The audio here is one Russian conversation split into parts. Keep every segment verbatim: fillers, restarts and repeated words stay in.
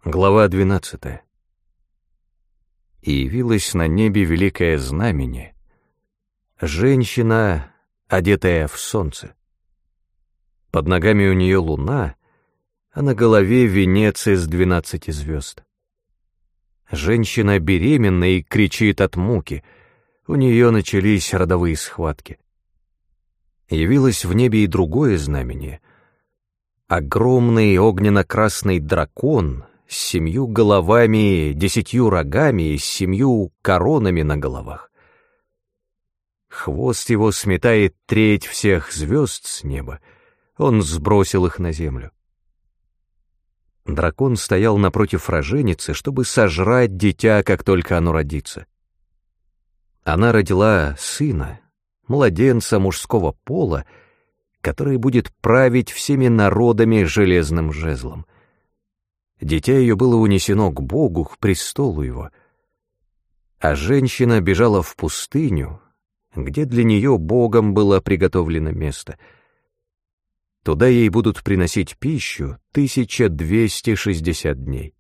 Глава двенадцатая. И явилось на небе великое знамение, женщина, одетая в солнце. Под ногами у нее луна, а на голове венец из двенадцати звезд. Женщина беременна и кричит от муки, у нее начались родовые схватки. Явилось в небе и другое знамение. Огромный огненно-красный дракон с семью головами, десятью рогами и с семью коронами на головах. Хвост его сметает треть всех звезд с неба, он сбросил их на землю. Дракон стоял напротив роженицы, чтобы сожрать дитя, как только оно родится. Она родила сына, младенца мужского пола, который будет править всеми народами железным жезлом. Дитя ее было унесено к Богу, к престолу его. А женщина бежала в пустыню, где для нее Богом было приготовлено место. Туда ей будут приносить пищу тысяча двести шестьдесят дней.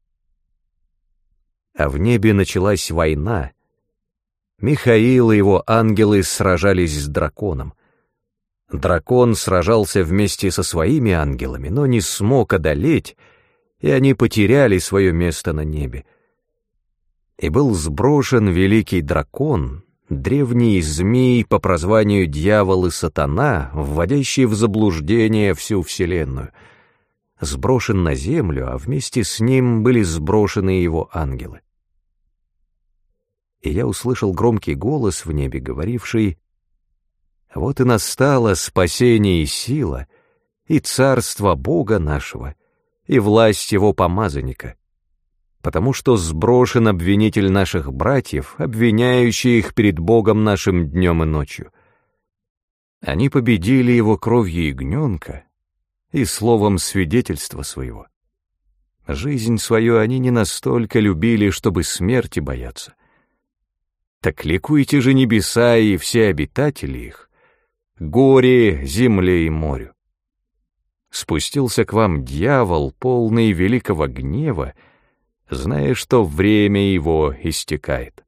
А в небе началась война. Михаил и его ангелы сражались с драконом. Дракон сражался вместе со своими ангелами, но не смог одолеть, и они потеряли свое место на небе. И был сброшен великий дракон, древний змей по прозванию Дьявол и Сатана, вводящий в заблуждение всю вселенную. Сброшен на землю, а вместе с ним были сброшены его ангелы. И я услышал громкий голос в небе, говоривший: «Вот и настало спасение и сила, и царство Бога нашего, и власть его помазанника, потому что сброшен обвинитель наших братьев, обвиняющий их перед Богом нашим днем и ночью. Они победили его кровью ягненка и словом свидетельства своего. Жизнь свою они не настолько любили, чтобы смерти бояться. Так ликуйте же небеса и все обитатели их, горе земле и морю. Спустился к вам дьявол, полный великого гнева, зная, что время его истекает».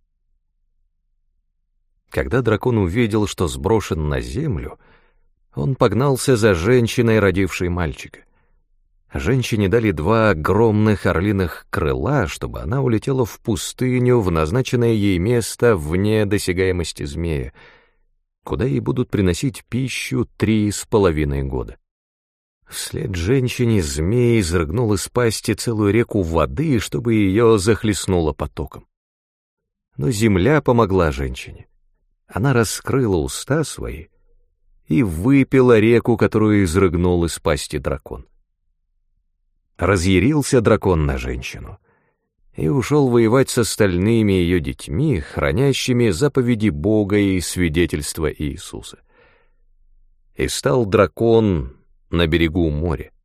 Когда дракон увидел, что сброшен на землю, он погнался за женщиной, родившей мальчика. Женщине дали два огромных орлиных крыла, чтобы она улетела в пустыню, в назначенное ей место вне досягаемости змея, куда ей будут приносить пищу три с половиной года. Вслед женщине змей изрыгнул из пасти целую реку воды, чтобы ее захлестнуло потоком. Но земля помогла женщине. Она раскрыла уста свои и выпила реку, которую изрыгнул из пасти дракон. Разъярился дракон на женщину и ушел воевать с остальными ее детьми, хранящими заповеди Бога и свидетельства Иисуса. И стал дракон на берегу моря.